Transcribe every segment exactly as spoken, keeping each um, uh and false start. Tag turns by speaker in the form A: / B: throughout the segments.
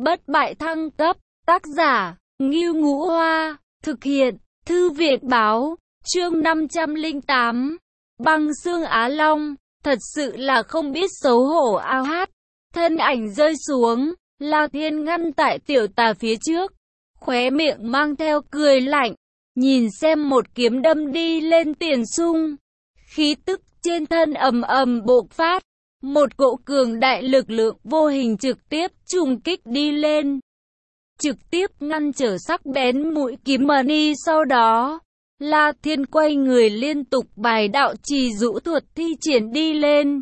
A: bất bại thăng cấp, tác giả, Ngưu Ngũ Hoa, thực hiện, Thư viện báo, chương năm trăm lẻ tám, băng xương Á Long, thật sự là không biết xấu hổ ao hát, thân ảnh rơi xuống, La Thiên ngăn tại tiểu tà phía trước, khóe miệng mang theo cười lạnh, nhìn xem một kiếm đâm đi lên Tiền Sung, khí tức trên thân ầm ầm bộc phát. Một cỗ cường đại lực lượng vô hình trực tiếp trùng kích đi lên, trực tiếp ngăn trở sắc bén mũi kiếm Mani. Sau đó, La Thiên quay người liên tục bài đạo trì dụ thuật thi triển đi lên.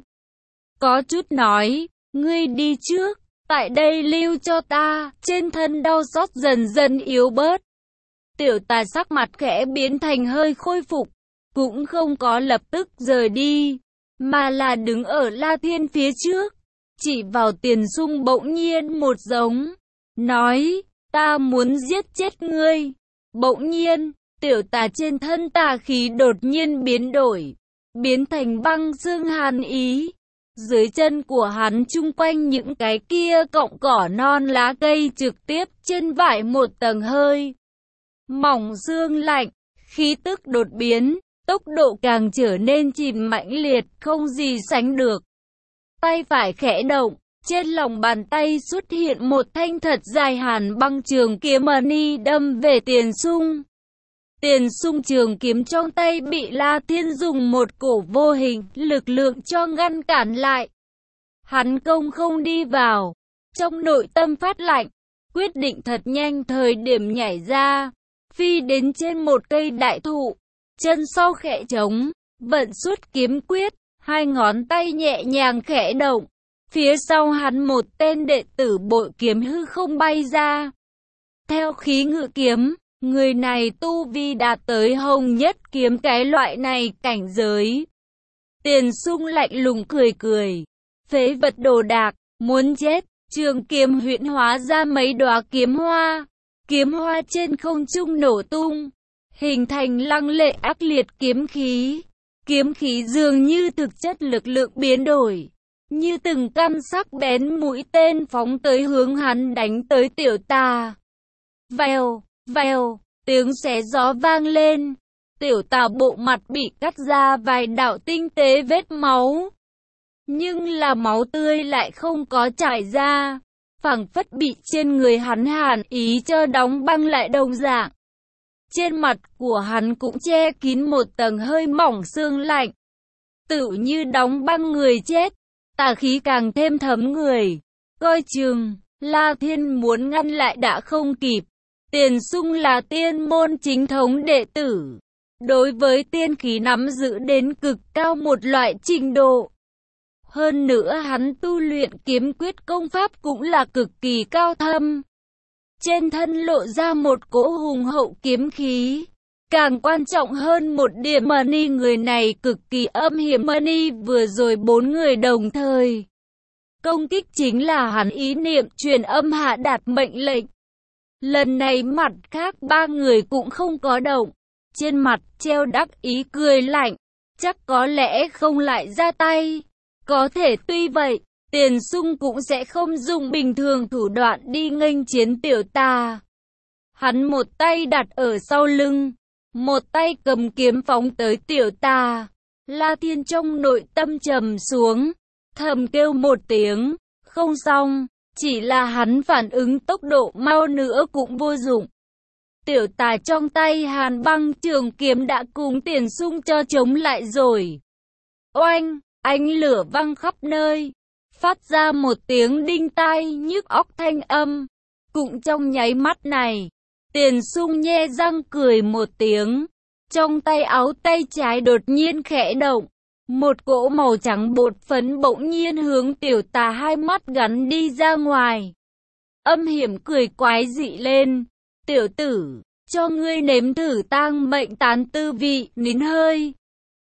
A: Có chút nói, ngươi đi trước, tại đây lưu cho ta, trên thân đau xót dần dần yếu bớt. Tiểu tà sắc mặt khẽ biến thành hơi khôi phục, cũng không có lập tức rời đi, mà là đứng ở La Thiên phía trước, chỉ vào Tiền Sung bỗng nhiên một giống, nói, ta muốn giết chết ngươi. Bỗng nhiên, tiểu tà trên thân tà khí đột nhiên biến đổi, biến thành băng xương hàn ý. Dưới chân của hắn chung quanh những cái kia cọng cỏ non lá cây trực tiếp trên vải một tầng hơi mỏng xương lạnh, khí tức đột biến. Tốc độ càng trở nên chìm mãnh liệt không gì sánh được. Tay phải khẽ động, trên lòng bàn tay xuất hiện một thanh thật dài hàn băng trường kiếm Mani đâm về Tiền Sung. Tiền Sung trường kiếm trong tay bị La Thiên dùng một cổ vô hình lực lượng cho ngăn cản lại. Hắn công không đi vào, trong nội tâm phát lạnh, quyết định thật nhanh thời điểm nhảy ra, phi đến trên một cây đại thụ. Chân sau khẽ trống, vận xuất kiếm quyết, hai ngón tay nhẹ nhàng khẽ động. Phía sau hắn một tên đệ tử bội kiếm hư không bay ra. Theo khí ngự kiếm, người này tu vi đạt tới hồng nhất kiếm cái loại này cảnh giới. Tiền Sung lạnh lùng cười cười. Phế vật đồ đạc, muốn chết, trường kiếm huyễn hóa ra mấy đóa kiếm hoa. Kiếm hoa trên không trung nổ tung, hình thành lăng lệ ác liệt kiếm khí. Kiếm khí dường như thực chất lực lượng biến đổi, như từng căn sắc bén mũi tên phóng tới hướng hắn đánh tới tiểu tà. Vèo, vèo, tiếng xé gió vang lên. Tiểu tà bộ mặt bị cắt ra vài đạo tinh tế vết máu. Nhưng là máu tươi lại không có chảy ra, phảng phất bị trên người hắn hàn ý cho đóng băng lại đồng dạng. Trên mặt của hắn cũng che kín một tầng hơi mỏng xương lạnh, tựu như đóng băng người chết, tà khí càng thêm thấm người. Coi chừng, La Thiên muốn ngăn lại đã không kịp. Tiền Sung là tiên môn chính thống đệ tử, đối với tiên khí nắm giữ đến cực cao một loại trình độ. Hơn nữa hắn tu luyện kiếm quyết công pháp cũng là cực kỳ cao thâm. Trên thân lộ ra một cỗ hùng hậu kiếm khí. Càng quan trọng hơn một điểm, Mani người này cực kỳ âm hiểm. Mani vừa rồi bốn người đồng thời công kích chính là hắn ý niệm truyền âm hạ đạt mệnh lệnh. Lần này mặt khác ba người cũng không có động, trên mặt treo đắc ý cười lạnh, chắc có lẽ không lại ra tay. Có thể tuy vậy, Tiền Sung cũng sẽ không dùng bình thường thủ đoạn đi nghênh chiến tiểu tà. Hắn một tay đặt ở sau lưng, một tay cầm kiếm phóng tới tiểu tà. La Thiên trong nội tâm trầm xuống, thầm kêu một tiếng, không xong, chỉ là hắn phản ứng tốc độ mau nữa cũng vô dụng. Tiểu tà trong tay hàn băng trường kiếm đã cùng Tiền Sung cho chống lại rồi. Oanh, ánh lửa văng khắp nơi, phát ra một tiếng đinh tai nhức óc thanh âm. Cũng trong nháy mắt này, Tiền Sung nhe răng cười một tiếng, trong tay áo tay trái đột nhiên khẽ động, một cỗ màu trắng bột phấn bỗng nhiên hướng tiểu tà hai mắt gắn đi ra ngoài. Âm hiểm cười quái dị lên, tiểu tử, cho ngươi nếm thử tang mệnh tán tư vị. Nín hơi.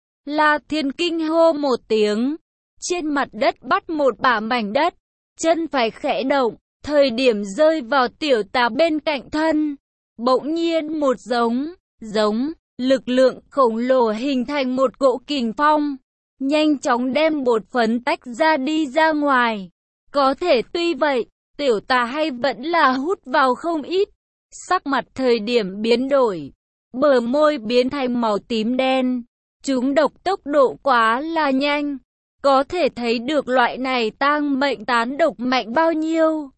A: La Thiên kinh hô một tiếng, trên mặt đất bắt một bả mảnh đất, chân phải khẽ động, thời điểm rơi vào tiểu tà bên cạnh thân, bỗng nhiên một giống, giống, lực lượng khổng lồ hình thành một cỗ kình phong, nhanh chóng đem bột phấn tách ra đi ra ngoài. Có thể tuy vậy, tiểu tà hay vẫn là hút vào không ít. Sắc mặt thời điểm biến đổi, bờ môi biến thành màu tím đen. Chúng độc tốc độ quá là nhanh, có thể thấy được loại này tang mệnh tán độc mạnh bao nhiêu.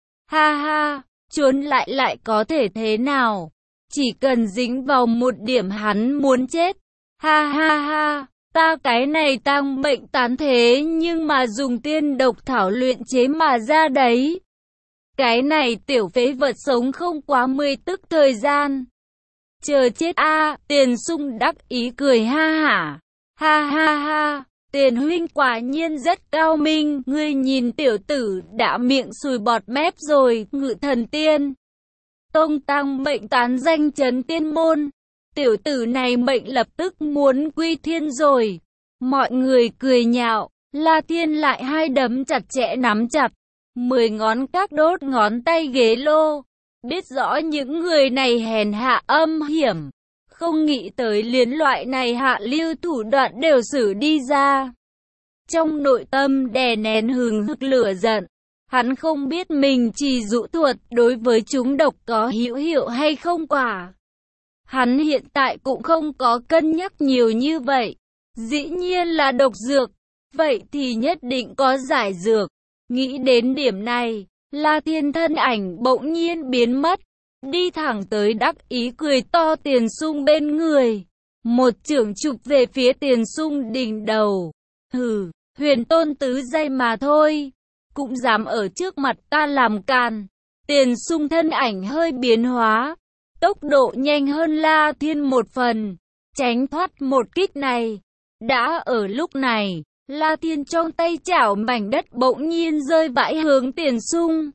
A: Ha ha, trốn lại lại có thể thế nào? Chỉ cần dính vào một điểm hắn muốn chết. Ha ha ha, ta cái này tang mệnh tán thế nhưng mà dùng tiên độc thảo luyện chế mà ra đấy. Cái này tiểu phế vật sống không quá mười tức thời gian. Chờ chết a à, Tiền Sung đắc ý cười ha hả. Ha ha ha, Tiền huynh quả nhiên rất cao minh, ngươi nhìn tiểu tử đã miệng sùi bọt mép rồi, Ngự Thần Tiên tông tang mệnh tán danh chấn tiên môn. Tiểu tử này mệnh lập tức muốn quy thiên rồi. Mọi người cười nhạo, La Thiên lại hai đấm chặt chẽ nắm chặt, mười ngón các đốt ngón tay ghế lô. Biết rõ những người này hèn hạ âm hiểm, không nghĩ tới liên loại này hạ lưu thủ đoạn đều xử đi ra. Trong nội tâm đè nén hừng hực lửa giận, hắn không biết mình chỉ dụ thuật đối với chúng độc có hữu hiệu hay không quả. Hắn hiện tại cũng không có cân nhắc nhiều như vậy. Dĩ nhiên là độc dược, vậy thì nhất định có giải dược. Nghĩ đến điểm này, La Thiên thân ảnh bỗng nhiên biến mất, đi thẳng tới đắc ý cười to Tiền Sung bên người. Một chưởng chụp về phía Tiền Sung đỉnh đầu. Hừ, huyền tôn tứ giai mà thôi, cũng dám ở trước mặt ta làm càn. Tiền Sung thân ảnh hơi biến hóa, tốc độ nhanh hơn La Thiên một phần, tránh thoát một kích này. Đã ở lúc này, La Thiên trong tay chảo mảnh đất bỗng nhiên rơi vãi hướng Tiền Sung.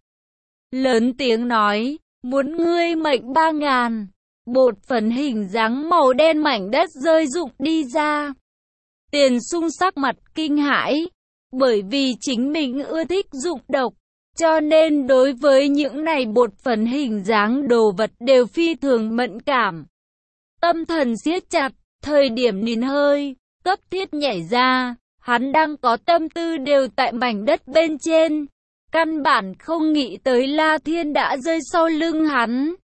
A: Lớn tiếng nói, muốn ngươi mệnh ba ngàn. Bột phấn hình dáng màu đen mảnh đất rơi rụng đi ra. Tiền Sung sắc mặt kinh hãi, bởi vì chính mình ưa thích dụng độc, cho nên đối với những này bột phấn hình dáng đồ vật đều phi thường mẫn cảm. Tâm thần siết chặt, thời điểm nín hơi, cấp thiết nhảy ra, hắn đang có tâm tư đều tại mảnh đất bên trên. Căn bản không nghĩ tới La Thiên đã rơi sau lưng hắn.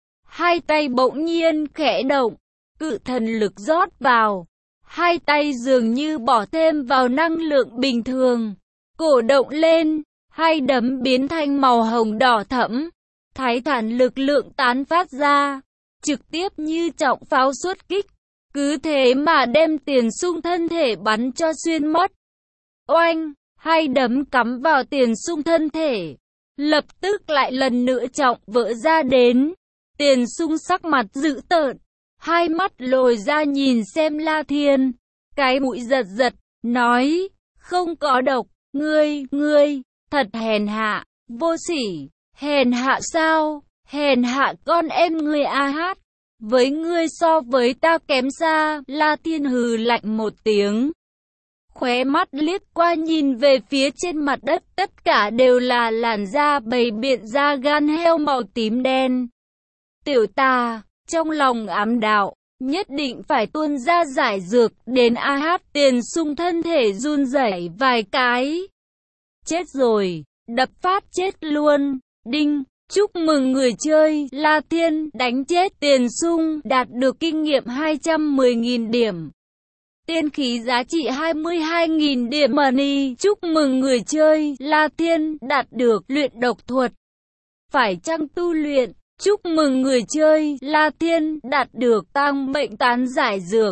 A: Hai tay bỗng nhiên khẽ động, cự thần lực rót vào. Hai tay dường như bỏ thêm vào năng lượng bình thường. Cổ động lên, hai đấm biến thành màu hồng đỏ thẫm. Thái thản lực lượng tán phát ra, trực tiếp như trọng pháo xuất kích. Cứ thế mà đem Tiền Sung thân thể bắn cho xuyên mất. Oanh! Hai đấm cắm vào Tiền Sung thân thể, lập tức lại lần nữa trọng vỡ ra đến. Tiền Sung sắc mặt dữ tợn, hai mắt lồi ra nhìn xem La Thiên, cái mũi giật giật, nói, không có độc, ngươi, ngươi, thật hèn hạ, vô sỉ, hèn hạ sao, hèn hạ con em ngươi a hát, với ngươi so với ta kém xa. La Thiên hừ lạnh một tiếng, khóe mắt liếc qua nhìn về phía trên mặt đất, tất cả đều là làn da bầy biện da gan heo màu tím đen. Tiểu tà, trong lòng ám đạo, nhất định phải tuôn ra giải dược đến a hát. Tiền Sung thân thể run rẩy vài cái. Chết rồi, đập phát chết luôn. Đinh, chúc mừng người chơi, La Thiên đánh chết Tiền Sung, đạt được kinh nghiệm hai trăm mười nghìn điểm. Tiên khí giá trị hai mươi hai nghìn điểm money. Chúc mừng người chơi, La Thiên đạt được luyện độc thuật. Phải chăng tu luyện? Chúc mừng người chơi, La Thiên đạt được tang mệnh tán giải dược.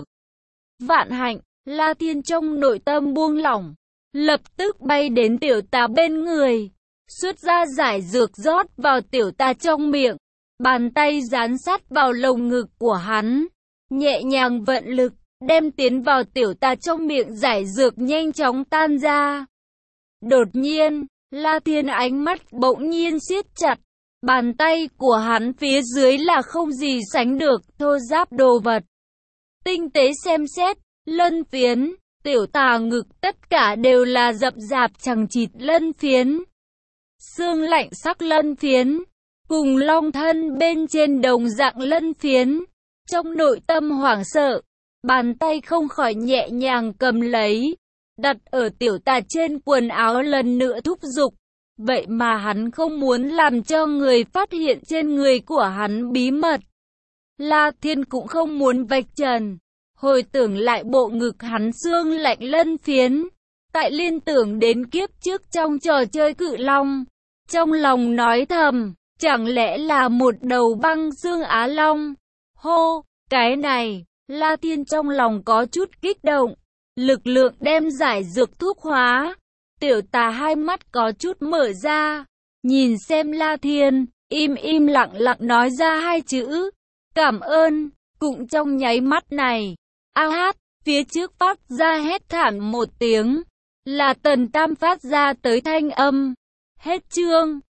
A: Vạn hạnh, La Thiên trong nội tâm buông lỏng, lập tức bay đến tiểu tà bên người, xuất ra giải dược rót vào tiểu tà trong miệng, bàn tay dán sát vào lồng ngực của hắn, nhẹ nhàng vận lực, đem tiến vào tiểu tà trong miệng giải dược nhanh chóng tan ra. Đột nhiên, La Thiên ánh mắt bỗng nhiên siết chặt, bàn tay của hắn phía dưới là không gì sánh được thô ráp đồ vật. Tinh tế xem xét, lân phiến, tiểu tà ngực tất cả đều là rậm rạp chằng chịt lân phiến. Xương lạnh sắc lân phiến, cùng long thân bên trên đồng dạng lân phiến. Trong nội tâm hoảng sợ, bàn tay không khỏi nhẹ nhàng cầm lấy, đặt ở tiểu tà trên quần áo lần nữa thúc giục. Vậy mà hắn không muốn làm cho người phát hiện trên người của hắn bí mật. La Thiên cũng không muốn vạch trần. Hồi tưởng lại bộ ngực hắn xương lạnh lân phiến. Tại liên tưởng đến kiếp trước trong trò chơi cự long. Trong lòng nói thầm, chẳng lẽ là một đầu băng xương Á Long? Hô, cái này, La Thiên trong lòng có chút kích động. Lực lượng đem giải dược thuốc hóa. Tiểu Tà hai mắt có chút mở ra. Nhìn xem La Thiên, im im lặng lặng nói ra hai chữ. Cảm ơn. Cũng trong nháy mắt này. A hát, phía trước phát ra hét thảm một tiếng. Là Tần Tam phát ra tới thanh âm. Hết chương.